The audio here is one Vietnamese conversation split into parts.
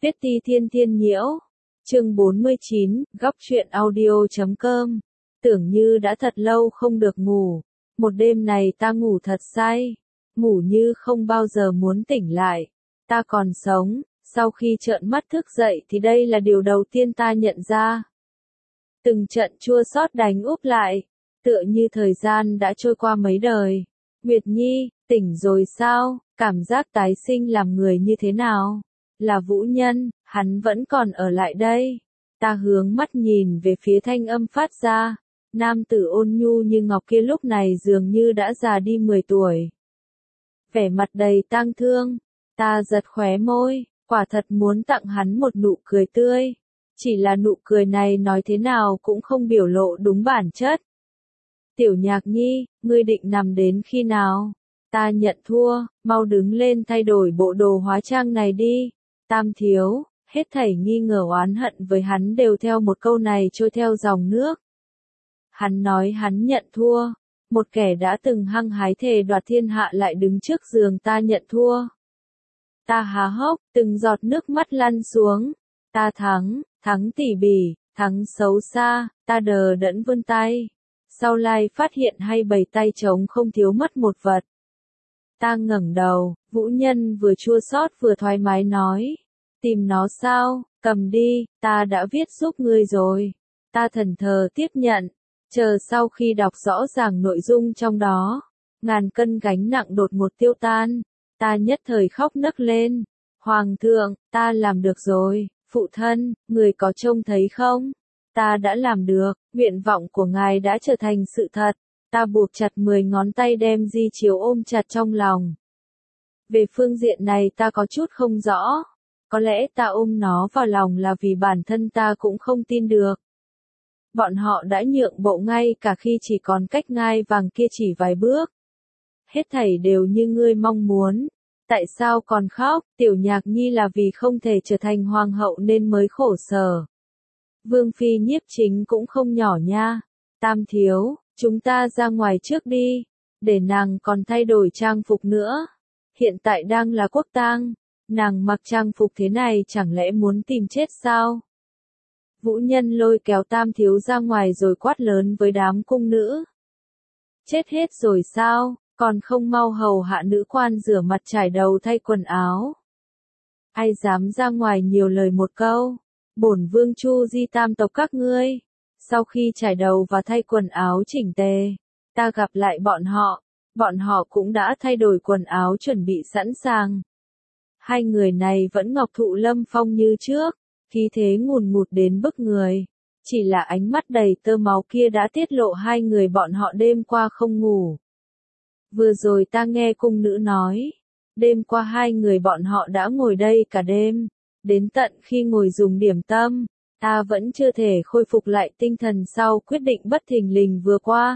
Tuyết Ti Thiên Thiên Nhiễu, chương 49, góc truyện audio.com. Tưởng như đã thật lâu không được ngủ, một đêm này ta ngủ thật say, ngủ như không bao giờ muốn tỉnh lại, ta còn sống, sau khi trợn mắt thức dậy thì đây là điều đầu tiên ta nhận ra. Từng trận chua xót đánh úp lại, tựa như thời gian đã trôi qua mấy đời. Nguyệt Nhi, tỉnh rồi sao, cảm giác tái sinh làm người như thế nào? Là Vũ Nhân, hắn vẫn còn ở lại đây. Ta hướng mắt nhìn về phía thanh âm phát ra. Nam tử ôn nhu như ngọc kia lúc này dường như đã già đi 10 tuổi. Vẻ mặt đầy tang thương. Ta giật khóe môi, quả thật muốn tặng hắn một nụ cười tươi. Chỉ là nụ cười này nói thế nào cũng không biểu lộ đúng bản chất. Tiểu Nhạc Nhi, ngươi định nằm đến khi nào? Ta nhận thua, mau đứng lên thay đổi bộ đồ hóa trang này đi. Tam thiếu, hết thảy nghi ngờ oán hận với hắn đều theo một câu này trôi theo dòng nước. Hắn nói hắn nhận thua, một kẻ đã từng hăng hái thề đoạt thiên hạ lại đứng trước giường ta nhận thua. Ta há hốc, từng giọt nước mắt lăn xuống. Ta thắng tỉ mỉ, thắng xấu xa, ta đờ đẫn vươn tay. Sau lai phát hiện hay bày tay trống không thiếu mất một vật. Ta ngẩng đầu, Vũ Nhân vừa chua xót vừa thoải mái nói. Tìm nó sao, cầm đi, ta đã viết giúp ngươi rồi. Ta thẫn thờ tiếp nhận, chờ sau khi đọc rõ ràng nội dung trong đó. Ngàn cân gánh nặng đột ngột tiêu tan, ta nhất thời khóc nấc lên. Hoàng thượng, ta làm được rồi, phụ thân, người có trông thấy không? Ta đã làm được, nguyện vọng của ngài đã trở thành sự thật. Ta buộc chặt 10 ngón tay đem di chiếu ôm chặt trong lòng. Về phương diện này ta có chút không rõ. Có lẽ ta ôm nó vào lòng là vì bản thân ta cũng không tin được. Bọn họ đã nhượng bộ ngay cả khi chỉ còn cách ngai vàng kia chỉ vài bước. Hết thảy đều như ngươi mong muốn. Tại sao còn khóc? Tiểu Nhạc Nhi là vì không thể trở thành hoàng hậu nên mới khổ sở. Vương phi nhiếp chính cũng không nhỏ nha. Tam thiếu, chúng ta ra ngoài trước đi, để nàng còn thay đổi trang phục nữa. Hiện tại đang là quốc tang, nàng mặc trang phục thế này chẳng lẽ muốn tìm chết sao? Vũ Nhân lôi kéo Tam thiếu ra ngoài rồi quát lớn với đám cung nữ. Chết hết rồi sao, còn không mau hầu hạ nữ quan rửa mặt trải đầu thay quần áo. Ai dám ra ngoài nhiều lời một câu, bổn vương Chu Di tam tộc các ngươi. Sau khi trải đầu và thay quần áo chỉnh tề, ta gặp lại bọn họ cũng đã thay đổi quần áo chuẩn bị sẵn sàng. Hai người này vẫn ngọc thụ lâm phong như trước, khí thế ngùn ngụt đến bức người. Chỉ là ánh mắt đầy tơ máu kia đã tiết lộ hai người bọn họ đêm qua không ngủ. Vừa rồi ta nghe cung nữ nói, đêm qua hai người bọn họ đã ngồi đây cả đêm, đến tận khi ngồi dùng điểm tâm. Ta vẫn chưa thể khôi phục lại tinh thần sau quyết định bất thình lình vừa qua.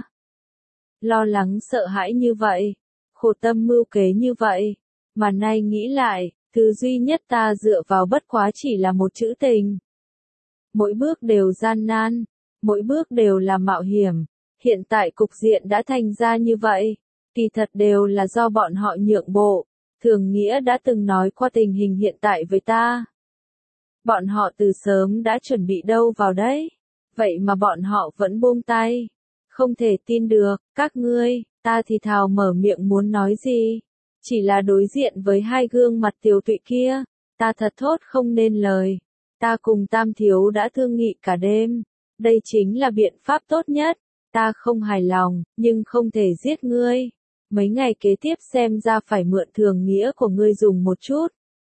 Lo lắng sợ hãi như vậy, khổ tâm mưu kế như vậy, mà nay nghĩ lại, thứ duy nhất ta dựa vào bất quá chỉ là một chữ tình. Mỗi bước đều gian nan, mỗi bước đều là mạo hiểm, hiện tại cục diện đã thành ra như vậy, kỳ thật đều là do bọn họ nhượng bộ. Thường Nghĩa đã từng nói qua tình hình hiện tại với ta. Bọn họ từ sớm đã chuẩn bị đâu vào đấy, vậy mà bọn họ vẫn buông tay. Không thể tin được, các ngươi, ta thì thào mở miệng muốn nói gì. Chỉ là đối diện với hai gương mặt tiều tụy kia, ta thật thốt không nên lời. Ta cùng Tam thiếu đã thương nghị cả đêm, đây chính là biện pháp tốt nhất. Ta không hài lòng, nhưng không thể giết ngươi. Mấy ngày kế tiếp xem ra phải mượn Thường Nghĩa của ngươi dùng một chút.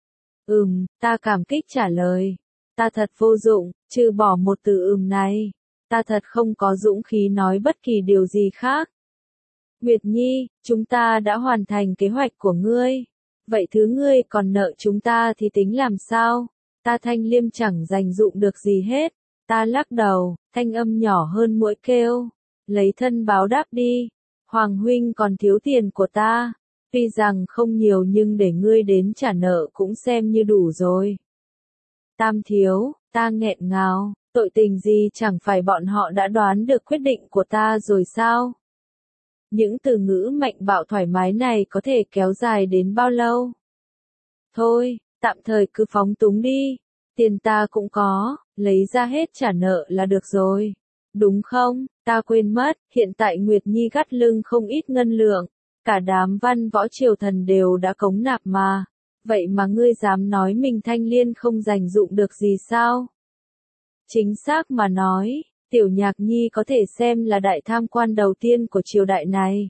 Ta cảm kích trả lời. Ta thật vô dụng, trừ bỏ một từ này. Ta thật không có dũng khí nói bất kỳ điều gì khác. Nguyệt Nhi, chúng ta đã hoàn thành kế hoạch của ngươi. Vậy thứ ngươi còn nợ chúng ta thì tính làm sao? Ta Thanh Liêm chẳng dành dụng được gì hết. Ta lắc đầu, thanh âm nhỏ hơn mũi kêu. Lấy thân báo đáp đi. Hoàng huynh còn thiếu tiền của ta. Tuy rằng không nhiều nhưng để ngươi đến trả nợ cũng xem như đủ rồi. Tam thiếu, ta nghẹn ngào, tội tình gì chẳng phải bọn họ đã đoán được quyết định của ta rồi sao? Những từ ngữ mạnh bạo thoải mái này có thể kéo dài đến bao lâu? Thôi, Tạm thời cứ phóng túng đi. Tiền ta cũng có, lấy ra hết trả nợ là được rồi. Đúng không? Ta quên mất, hiện tại Nguyệt Nhi gắt lưng không ít ngân lượng. Cả đám văn võ triều thần đều đã cống nạp mà. Vậy mà ngươi dám nói mình Thanh Liên không dành dụng được gì sao? Chính xác mà nói, Tiểu Nhạc Nhi có thể xem là đại tham quan đầu tiên của triều đại này.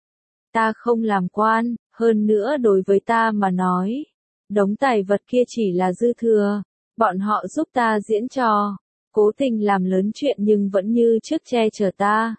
Ta không làm quan, hơn nữa đối với ta mà nói, đống tài vật kia chỉ là dư thừa. Bọn họ giúp ta diễn trò, cố tình làm lớn chuyện nhưng vẫn như trước che chở ta.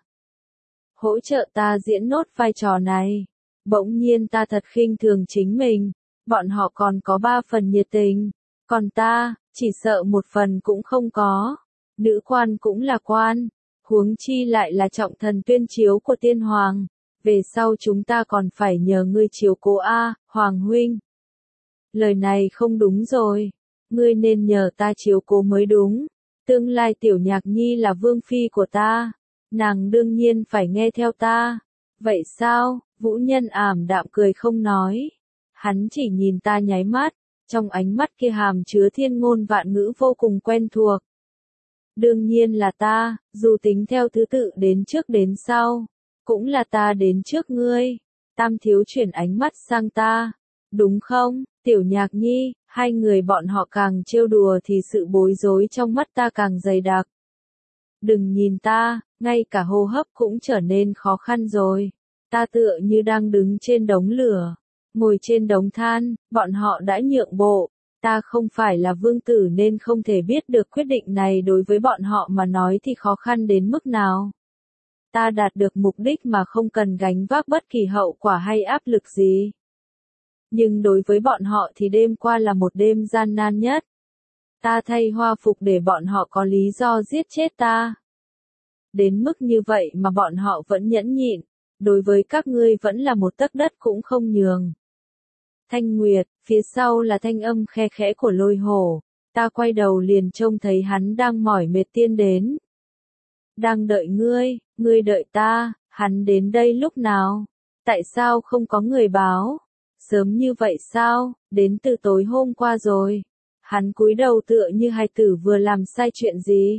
Hỗ trợ ta diễn nốt vai trò này. Bỗng nhiên ta thật khinh thường chính mình. Bọn họ còn có 3 phần nhiệt tình. Còn ta, chỉ sợ 1 phần cũng không có. Nữ quan cũng là quan. Huống chi lại là trọng thần tuyên chiếu của tiên hoàng. Về sau chúng ta còn phải nhờ ngươi chiếu cố a, Hoàng huynh. Lời này không đúng rồi. Ngươi nên nhờ ta chiếu cố mới đúng. Tương lai Tiểu Nhạc Nhi là vương phi của ta. Nàng đương nhiên phải nghe theo ta. Vậy sao? Vũ Nhân ảm đạm cười không nói. Hắn chỉ nhìn ta nháy mắt. Trong ánh mắt kia hàm chứa thiên ngôn vạn ngữ vô cùng quen thuộc. Đương nhiên là ta, dù tính theo thứ tự đến trước đến sau. Cũng là ta đến trước ngươi. Tam thiếu chuyển ánh mắt sang ta. Đúng không, Tiểu Nhạc Nhi? Hai người bọn họ càng trêu đùa thì sự bối rối trong mắt ta càng dày đặc. Đừng nhìn ta, ngay cả hô hấp cũng trở nên khó khăn rồi. Ta tựa như đang đứng trên đống lửa, ngồi trên đống than, bọn họ đã nhượng bộ. Ta không phải là vương tử nên không thể biết được quyết định này đối với bọn họ mà nói thì khó khăn đến mức nào. Ta đạt được mục đích mà không cần gánh vác bất kỳ hậu quả hay áp lực gì. Nhưng đối với bọn họ thì đêm qua là một đêm gian nan nhất. Ta thay hoa phục để bọn họ có lý do giết chết ta. Đến mức như vậy mà bọn họ vẫn nhẫn nhịn, đối với các ngươi vẫn là một tấc đất cũng không nhường. Thanh Nguyệt, phía sau là thanh âm khe khẽ của Lôi Hổ. Ta quay đầu liền trông thấy hắn đang mỏi mệt tiến đến. Đang đợi ngươi đợi ta, hắn đến đây lúc nào? Tại sao không có người báo? Sớm như vậy sao? Đến từ tối hôm qua rồi. Hắn cúi đầu tựa như hài tử vừa làm sai chuyện gì.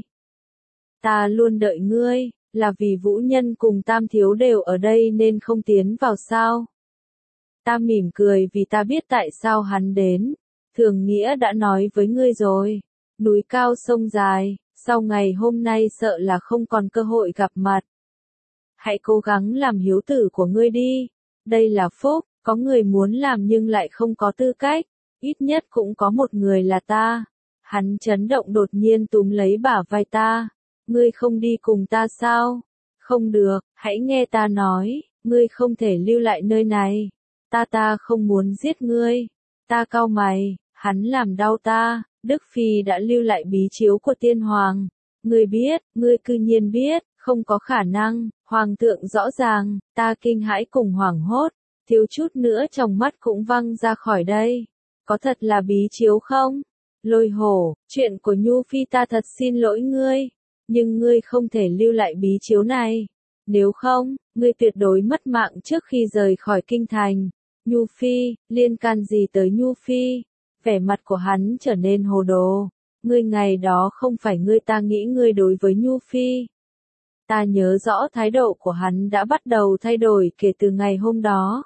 Ta luôn đợi ngươi, là vì Vũ Nhân cùng Tam thiếu đều ở đây nên không tiến vào sao? Ta mỉm cười vì ta biết tại sao hắn đến. Thường Nghĩa đã nói với ngươi rồi. Núi cao sông dài, sau ngày hôm nay sợ là không còn cơ hội gặp mặt. Hãy cố gắng làm hiếu tử của ngươi đi. Đây là phúc, có người muốn làm nhưng lại không có tư cách. Ít nhất cũng có một người là ta. Hắn chấn động đột nhiên túm lấy bả vai ta. Ngươi không đi cùng ta sao? Không được, hãy nghe ta nói, ngươi không thể lưu lại nơi này. Ta không muốn giết ngươi. Ta cau mày, hắn làm đau ta. Đức Phi đã lưu lại bí chiếu của tiên hoàng. Ngươi biết, ngươi cư nhiên biết, không có khả năng. Hoàng thượng rõ ràng, ta kinh hãi cùng hoảng hốt. Thiếu chút nữa trong mắt cũng văng ra khỏi đây. Có thật là bí chiếu không? Lôi Hổ, chuyện của Nhu Phi ta thật xin lỗi ngươi. Nhưng ngươi không thể lưu lại bí chiếu này. Nếu không, ngươi tuyệt đối mất mạng trước khi rời khỏi kinh thành. Nhu Phi, liên can gì tới Nhu Phi? Vẻ mặt của hắn trở nên hồ đồ. Ngươi ngày đó không phải ngươi ta nghĩ ngươi đối với Nhu Phi. Ta nhớ rõ thái độ của hắn đã bắt đầu thay đổi kể từ ngày hôm đó.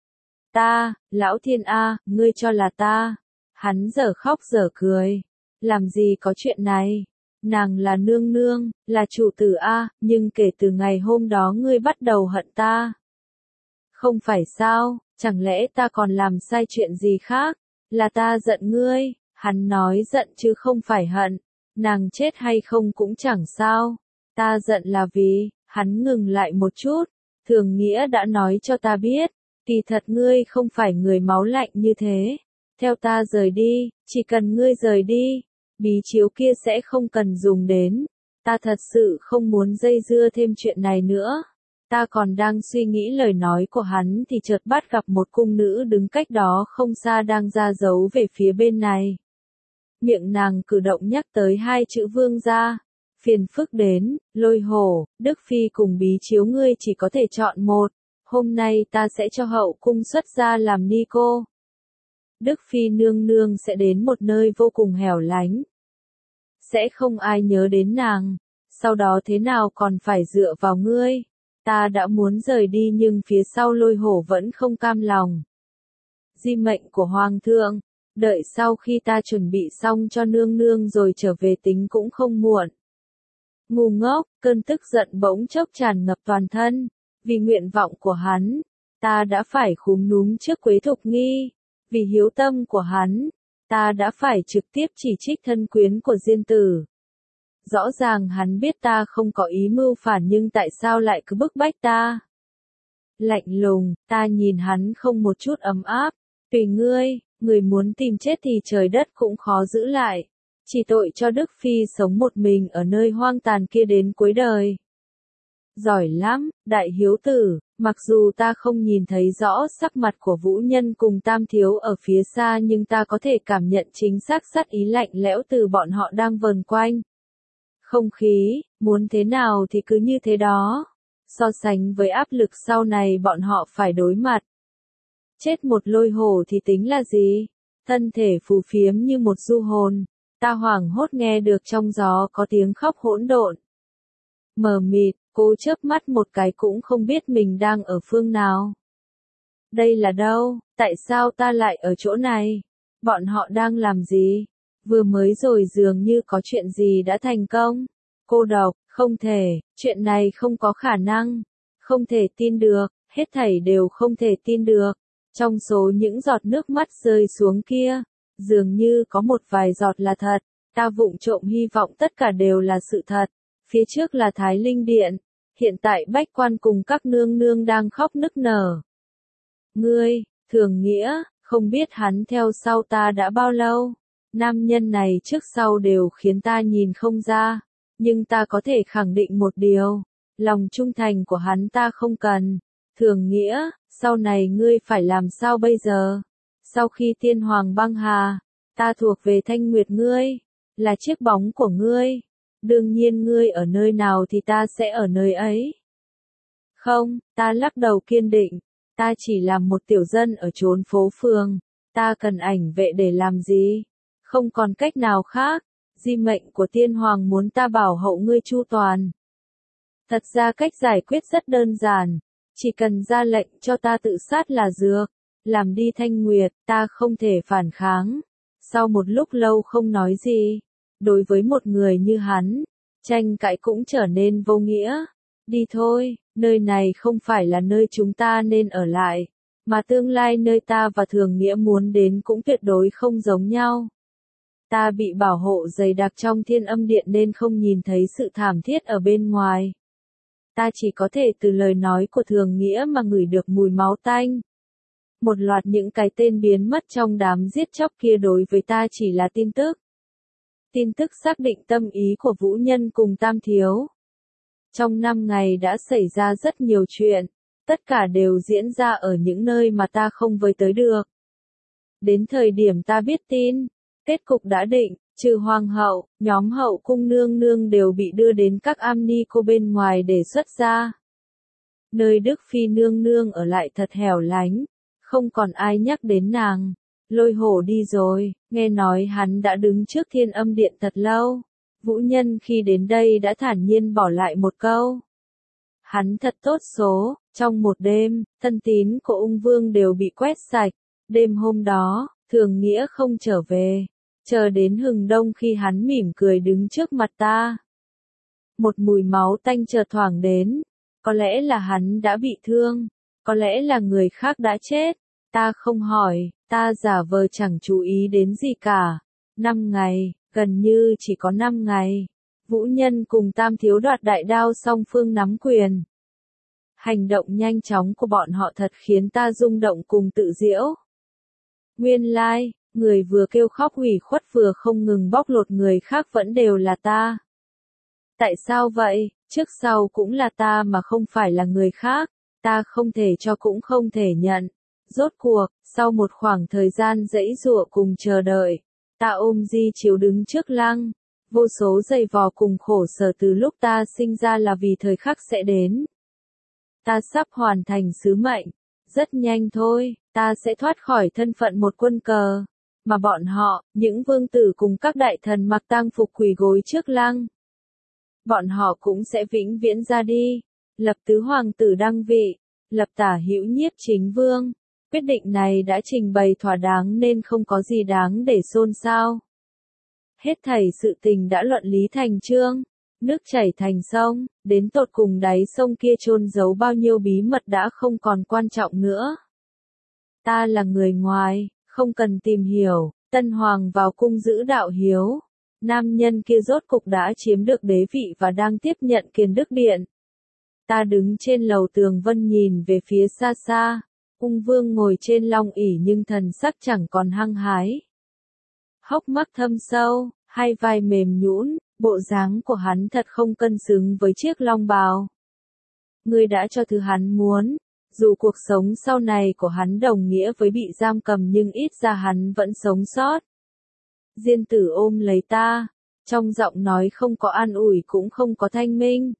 Ta, Lão Thiên A, ngươi cho là ta. Hắn dở khóc dở cười. Làm gì có chuyện này? Nàng là nương nương, là chủ tử A, nhưng kể từ ngày hôm đó ngươi bắt đầu hận ta. Không phải sao, chẳng lẽ ta còn làm sai chuyện gì khác? Là ta giận ngươi, hắn nói giận chứ không phải hận. Nàng chết hay không cũng chẳng sao. Ta giận là vì, hắn ngừng lại một chút. Thường Nghĩa đã nói cho ta biết, kỳ thật ngươi không phải người máu lạnh như thế. Theo ta rời đi, chỉ cần ngươi rời đi, bí chiếu kia sẽ không cần dùng đến. Ta thật sự không muốn dây dưa thêm chuyện này nữa. Ta còn đang suy nghĩ lời nói của hắn thì chợt bắt gặp một cung nữ đứng cách đó không xa đang ra dấu về phía bên này. Miệng nàng cử động nhắc tới 2 chữ vương gia. Phiền phức đến, Lôi Hổ, Đức Phi cùng bí chiếu ngươi chỉ có thể chọn một. Hôm nay ta sẽ cho hậu cung xuất gia làm ni cô. Đức Phi nương nương sẽ đến một nơi vô cùng hẻo lánh. Sẽ không ai nhớ đến nàng, sau đó thế nào còn phải dựa vào ngươi. Ta đã muốn rời đi nhưng phía sau Lôi Hổ vẫn không cam lòng. Di mệnh của Hoàng thượng, đợi sau khi ta chuẩn bị xong cho nương nương rồi trở về tính cũng không muộn. Ngu ngốc, cơn tức giận bỗng chốc tràn ngập toàn thân, vì nguyện vọng của hắn, ta đã phải khúm núm trước Quế Thục Nghi, vì hiếu tâm của hắn, ta đã phải trực tiếp chỉ trích thân quyến của Diên Tử. Rõ ràng hắn biết ta không có ý mưu phản nhưng tại sao lại cứ bức bách ta? Lạnh lùng, ta nhìn hắn không một chút ấm áp, tùy ngươi, người muốn tìm chết thì trời đất cũng khó giữ lại. Chỉ tội cho Đức Phi sống một mình ở nơi hoang tàn kia đến cuối đời. Giỏi lắm, đại hiếu tử, mặc dù ta không nhìn thấy rõ sắc mặt của Vũ Nhân cùng Tam Thiếu ở phía xa nhưng ta có thể cảm nhận chính xác sát ý lạnh lẽo từ bọn họ đang vờn quanh. Không khí, muốn thế nào thì cứ như thế đó. So sánh với áp lực sau này bọn họ phải đối mặt. Chết một Lôi Hổ thì tính là gì? Thân thể phù phiếm như một du hồn. Ta hoảng hốt nghe được trong gió có tiếng khóc hỗn độn. Mờ mịt, cố chớp mắt một cái cũng không biết mình đang ở phương nào. Đây là đâu? Tại sao ta lại ở chỗ này? Bọn họ đang làm gì? Vừa mới rồi dường như có chuyện gì đã thành công. Cô độc, không thể, chuyện này không có khả năng. Không thể tin được, hết thảy đều không thể tin được. Trong số những giọt nước mắt rơi xuống kia, dường như có một vài giọt là thật. Ta vụng trộm hy vọng tất cả đều là sự thật. Phía trước là Thái Linh Điện. Hiện tại Bách Quan cùng các nương nương đang khóc nức nở. Ngươi, Thường Nghĩa, không biết hắn theo sau ta đã bao lâu. Nam nhân này trước sau đều khiến ta nhìn không ra. Nhưng ta có thể khẳng định một điều. Lòng trung thành của hắn ta không cần. Thường Nghĩa, sau này ngươi phải làm sao bây giờ? Sau khi tiên hoàng băng hà, ta thuộc về Thanh Nguyệt ngươi. Là chiếc bóng của ngươi. Đương nhiên ngươi ở nơi nào thì ta sẽ ở nơi ấy. Không, ta lắc đầu kiên định. Ta chỉ là một tiểu dân ở chốn phố phường. Ta cần ảnh vệ để làm gì? Không còn cách nào khác. Di mệnh của tiên hoàng muốn ta bảo hộ ngươi chu toàn. Thật ra cách giải quyết rất đơn giản. Chỉ cần ra lệnh cho ta tự sát là dược. Làm đi Thanh Nguyệt, ta không thể phản kháng. Sau một lúc lâu không nói gì. Đối với một người như hắn, tranh cãi cũng trở nên vô nghĩa. Đi thôi, nơi này không phải là nơi chúng ta nên ở lại. Mà tương lai nơi ta và Thường Nghĩa muốn đến cũng tuyệt đối không giống nhau. Ta bị bảo hộ dày đặc trong Thiên Âm Điện nên không nhìn thấy sự thảm thiết ở bên ngoài. Ta chỉ có thể từ lời nói của Thường Nghĩa mà ngửi được mùi máu tanh. Một loạt những cái tên biến mất trong đám giết chóc kia đối với ta chỉ là tin tức. Tin tức xác định tâm ý của Vũ Nhân cùng Tam Thiếu. Trong 5 ngày đã xảy ra rất nhiều chuyện. Tất cả đều diễn ra ở những nơi mà ta không với tới được. Đến thời điểm ta biết tin, kết cục đã định, trừ hoàng hậu, nhóm hậu cung nương nương đều bị đưa đến các am ni cô bên ngoài để xuất gia. Nơi Đức Phi nương nương ở lại thật hẻo lánh, không còn ai nhắc đến nàng. Lôi Hổ đi rồi, nghe nói hắn đã đứng trước Thiên Âm Điện thật lâu. Vũ Nhân khi đến đây đã thản nhiên bỏ lại một câu. Hắn thật tốt số, trong một đêm, thân tín của ung vương đều bị quét sạch. Đêm hôm đó, Thường Nghĩa không trở về. Chờ đến hừng đông khi hắn mỉm cười đứng trước mặt ta. Một mùi máu tanh chợt thoảng đến. Có lẽ là hắn đã bị thương. Có lẽ là người khác đã chết. Ta không hỏi, ta giả vờ chẳng chú ý đến gì cả. 5 ngày, gần như chỉ có 5 ngày. Vũ Nhân cùng Tam Thiếu đoạt đại đao song phương nắm quyền. Hành động nhanh chóng của bọn họ thật khiến ta rung động cùng tự giễu. Nguyên lai, người vừa kêu khóc ủy khuất vừa không ngừng bóc lột người khác vẫn đều là ta. Tại sao vậy? Trước sau cũng là ta mà không phải là người khác. Ta không thể cho cũng không thể nhận. Rốt cuộc, sau một khoảng thời gian giãy giụa cùng chờ đợi, ta ôm di chiếu đứng trước lăng. Vô số giày vò cùng khổ sở từ lúc ta sinh ra là vì thời khắc sẽ đến. Ta sắp hoàn thành sứ mệnh. Rất nhanh thôi, ta sẽ thoát khỏi thân phận một quân cờ. Mà bọn họ, những vương tử cùng các đại thần mặc tang phục quỳ gối trước lăng. Bọn họ cũng sẽ vĩnh viễn ra đi. Lập tứ hoàng tử đăng vị, lập tả hữu nhiếp chính vương. Quyết định này đã trình bày thỏa đáng nên không có gì đáng để xôn xao. Hết thảy sự tình đã luận lý thành chương. Nước chảy thành sông, đến tột cùng đáy sông kia chôn giấu bao nhiêu bí mật đã không còn quan trọng nữa. Ta là người ngoài, không cần tìm hiểu, Tân Hoàng vào cung giữ đạo hiếu. Nam nhân kia rốt cục đã chiếm được đế vị và đang tiếp nhận Kiền Đức Điện. Ta đứng trên lầu tường vân nhìn về phía xa xa, ung vương ngồi trên long ỷ nhưng thần sắc chẳng còn hăng hái. Hốc mắt thâm sâu, hai vai mềm nhũn, bộ dáng của hắn thật không cân xứng với chiếc long bào. Ngươi đã cho thứ hắn muốn, dù cuộc sống sau này của hắn đồng nghĩa với bị giam cầm nhưng ít ra hắn vẫn sống sót. Diên tử ôm lấy ta, trong giọng nói không có an ủi cũng không có thanh minh.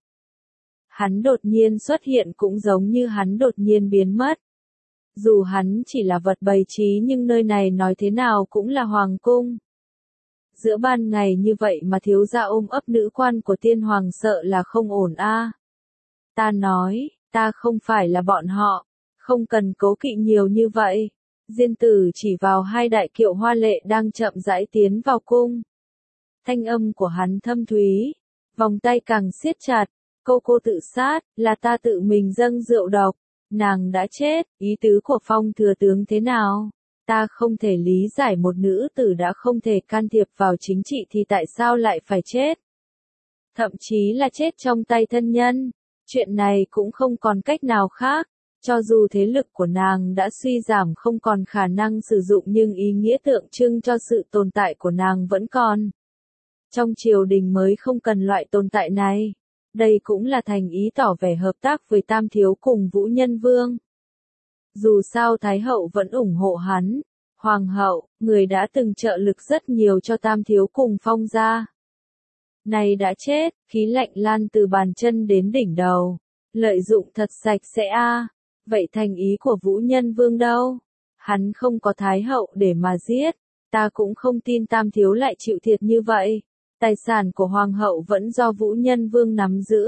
Hắn đột nhiên xuất hiện cũng giống như hắn đột nhiên biến mất. Dù hắn chỉ là vật bày trí nhưng nơi này nói thế nào cũng là hoàng cung. Giữa ban ngày như vậy mà thiếu gia ôm ấp nữ quan của tiên hoàng sợ là không ổn a. Ta nói, ta không phải là bọn họ, không cần cố kỵ nhiều như vậy. Diên tử chỉ vào hai đại kiệu hoa lệ đang chậm rãi tiến vào cung. Thanh âm của hắn thâm thúy, vòng tay càng siết chặt, cô tự sát, là ta tự mình dâng rượu độc, nàng đã chết, ý tứ của Phong thừa tướng thế nào? Ta không thể lý giải một nữ tử đã không thể can thiệp vào chính trị thì tại sao lại phải chết? Thậm chí là chết trong tay thân nhân, chuyện này cũng không còn cách nào khác. Cho dù thế lực của nàng đã suy giảm không còn khả năng sử dụng nhưng ý nghĩa tượng trưng cho sự tồn tại của nàng vẫn còn. Trong triều đình mới không cần loại tồn tại này. Đây cũng là thành ý tỏ vẻ hợp tác với Tam Thiếu cùng Vũ Nhân Vương. Dù sao Thái Hậu vẫn ủng hộ hắn. Hoàng hậu, người đã từng trợ lực rất nhiều cho Tam Thiếu cùng Phong gia. Này đã chết, khí lạnh lan từ bàn chân đến đỉnh đầu. Lợi dụng thật sạch sẽ a. Vậy thành ý của Vũ Nhân Vương đâu? Hắn không có Thái Hậu để mà giết. Ta cũng không tin Tam Thiếu lại chịu thiệt như vậy. Tài sản của Hoàng hậu vẫn do Vũ Nhân Vương nắm giữ.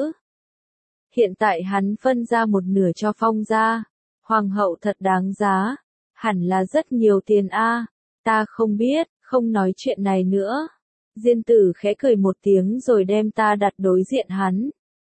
Hiện tại hắn phân ra một nửa cho Phong gia. Hoàng hậu thật đáng giá. Hẳn là rất nhiều tiền a. Ta không biết, không nói chuyện này nữa. Diên tử khẽ cười một tiếng rồi đem ta đặt đối diện hắn.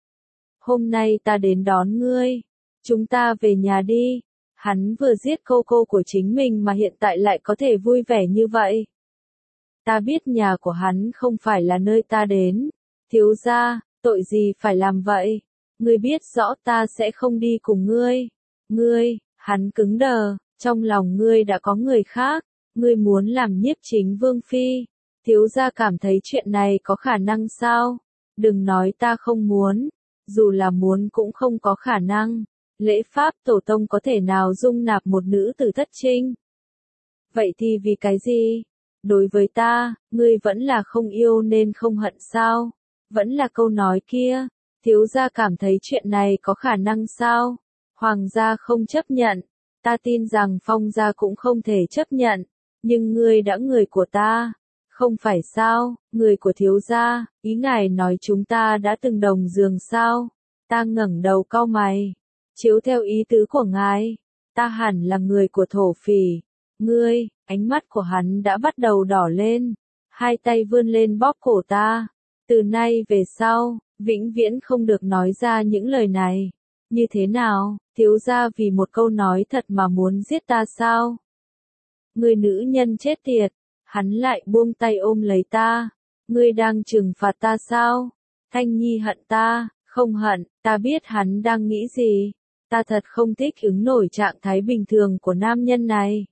Hôm nay ta đến đón ngươi. Chúng ta về nhà đi. Hắn vừa giết cô của chính mình mà hiện tại lại có thể vui vẻ như vậy. Ta biết nhà của hắn không phải là nơi ta đến. Thiếu gia, tội gì phải làm vậy? Ngươi biết rõ ta sẽ không đi cùng ngươi. Ngươi, hắn cứng đờ, trong lòng ngươi đã có người khác. Ngươi muốn làm nhiếp chính vương phi. Thiếu gia cảm thấy chuyện này có khả năng sao? Đừng nói ta không muốn. Dù là muốn cũng không có khả năng. Lễ pháp tổ tông có thể nào dung nạp một nữ tử thất trinh? Vậy thì vì cái gì? Đối với ta, ngươi vẫn là không yêu nên không hận sao? Vẫn là câu nói kia, thiếu gia cảm thấy chuyện này có khả năng sao? Hoàng gia không chấp nhận, ta tin rằng Phong gia cũng không thể chấp nhận, nhưng ngươi đã người của ta, không phải sao? Người của thiếu gia, ý ngài nói chúng ta đã từng đồng giường sao? Ta ngẩng đầu cau mày. Chiếu theo ý tứ của ngài, ta hẳn là người của thổ phỉ. Ngươi, ánh mắt của hắn đã bắt đầu đỏ lên, hai tay vươn lên bóp cổ ta. Từ nay về sau, vĩnh viễn không được nói ra những lời này. Như thế nào, thiếu gia vì một câu nói thật mà muốn giết ta sao? Ngươi nữ nhân chết tiệt, hắn lại buông tay ôm lấy ta. Ngươi đang trừng phạt ta sao? Thanh Nhi hận ta, không hận, ta biết hắn đang nghĩ gì. Ta thật không thích ứng nổi trạng thái bình thường của nam nhân này.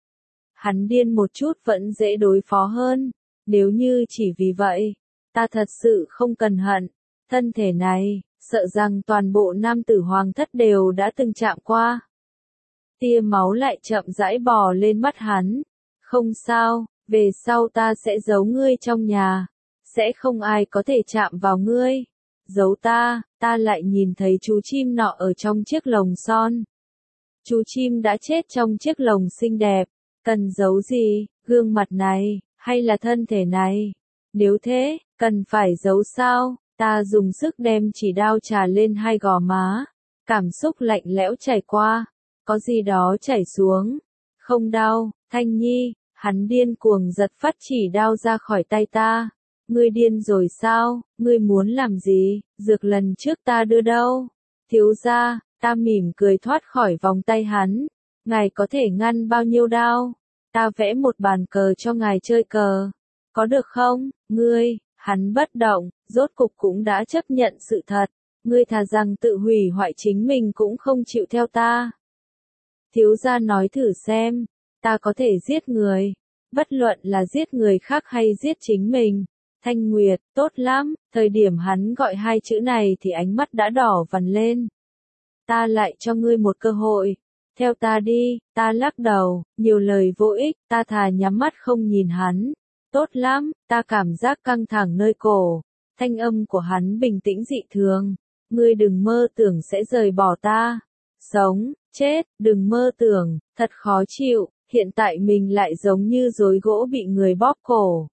Hắn điên một chút vẫn dễ đối phó hơn. Nếu như chỉ vì vậy, ta thật sự không cần hận. Thân thể này, sợ rằng toàn bộ nam tử hoàng thất đều đã từng chạm qua. Tia máu lại chậm rãi bò lên mắt hắn. Không sao, về sau ta sẽ giấu ngươi trong nhà. Sẽ không ai có thể chạm vào ngươi. Giấu ta lại nhìn thấy chú chim nọ ở trong chiếc lồng son. Chú chim đã chết trong chiếc lồng xinh đẹp, cần giấu gì, gương mặt này, hay là thân thể này? Nếu thế, cần phải giấu sao? Ta dùng sức đem chỉ đao chà lên hai gò má, cảm xúc lạnh lẽo chảy qua, có gì đó chảy xuống. Không đau, Thanh Nhi, hắn điên cuồng giật phát chỉ đao ra khỏi tay ta. Ngươi điên rồi sao, ngươi muốn làm gì, dược lần trước ta đưa đâu? Thiếu gia, ta mỉm cười thoát khỏi vòng tay hắn. Ngài có thể ngăn bao nhiêu đao? Ta vẽ một bàn cờ cho ngài chơi cờ. Có được không, ngươi? Hắn bất động, rốt cục cũng đã chấp nhận sự thật. Ngươi thà rằng tự hủy hoại chính mình cũng không chịu theo ta. Thiếu gia nói thử xem, ta có thể giết người, bất luận là giết người khác hay giết chính mình. Thanh Nguyệt, tốt lắm, thời điểm hắn gọi hai chữ này thì ánh mắt đã đỏ vằn lên. Ta lại cho ngươi một cơ hội, theo ta đi, ta lắc đầu, nhiều lời vô ích, ta thà nhắm mắt không nhìn hắn. Tốt lắm, ta cảm giác căng thẳng nơi cổ, thanh âm của hắn bình tĩnh dị thường. Ngươi đừng mơ tưởng sẽ rời bỏ ta. Sống, chết, đừng mơ tưởng, thật khó chịu, hiện tại mình lại giống như rối gỗ bị người bóp cổ.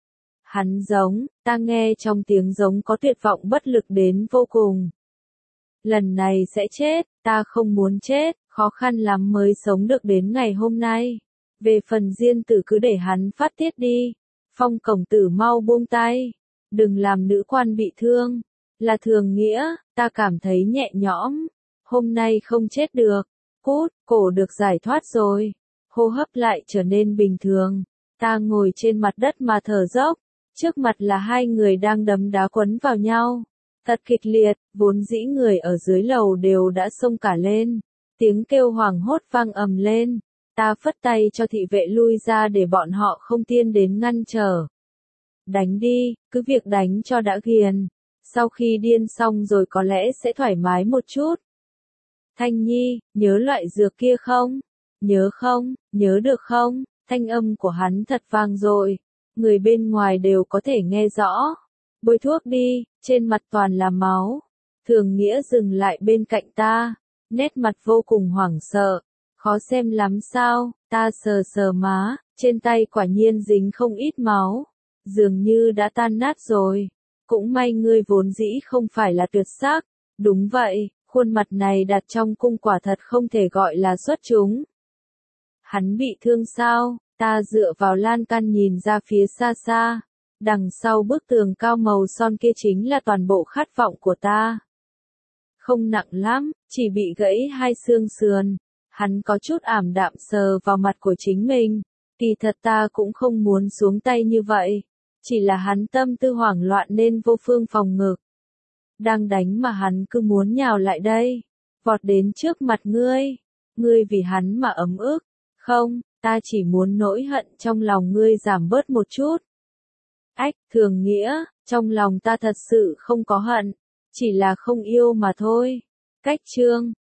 Hắn giống, ta nghe trong tiếng giống có tuyệt vọng bất lực đến vô cùng. Lần này sẽ chết, ta không muốn chết, khó khăn lắm mới sống được đến ngày hôm nay. Về phần Diên Tử cứ để hắn phát tiết đi. Phong công tử mau buông tay, đừng làm nữ quan bị thương. Là Thường Nghĩa, ta cảm thấy nhẹ nhõm. Hôm nay không chết được. Cút, cổ được giải thoát rồi. Hô hấp lại trở nên bình thường. Ta ngồi trên mặt đất mà thở dốc. Trước mặt là hai người đang đấm đá quấn vào nhau. Thật kịch liệt, vốn dĩ người ở dưới lầu đều đã xông cả lên. Tiếng kêu hoảng hốt vang ầm lên. Ta phất tay cho thị vệ lui ra để bọn họ không tiên đến ngăn trở. Đánh đi, cứ việc đánh cho đã ghiền. Sau khi điên xong rồi có lẽ sẽ thoải mái một chút. Thanh Nhi, nhớ loại dược kia không? Nhớ không, nhớ được không? Thanh âm của hắn thật vang dội. Người bên ngoài đều có thể nghe rõ. Bôi thuốc đi, trên mặt toàn là máu. Thường Nghĩa dừng lại bên cạnh ta, nét mặt vô cùng hoảng sợ. Khó xem lắm sao, ta sờ sờ má, trên tay quả nhiên dính không ít máu. Dường như đã tan nát rồi. Cũng may ngươi vốn dĩ không phải là tuyệt sắc. Đúng vậy, khuôn mặt này đặt trong cung quả thật không thể gọi là xuất chúng. Hắn bị thương sao? Ta dựa vào lan can nhìn ra phía xa xa. Đằng sau bức tường cao màu son kia chính là toàn bộ khát vọng của ta. Không nặng lắm, chỉ bị gãy hai xương sườn. Hắn có chút ảm đạm sờ vào mặt của chính mình. Kỳ thật ta cũng không muốn xuống tay như vậy. Chỉ là hắn tâm tư hoảng loạn nên vô phương phòng ngự. Đang đánh mà hắn cứ muốn nhào lại đây. Vọt đến trước mặt ngươi. Ngươi vì hắn mà ấm ức. Không, ta chỉ muốn nỗi hận trong lòng ngươi giảm bớt một chút. Ách, Thường Nghĩa, trong lòng ta thật sự không có hận. Chỉ là không yêu mà thôi. Cách chương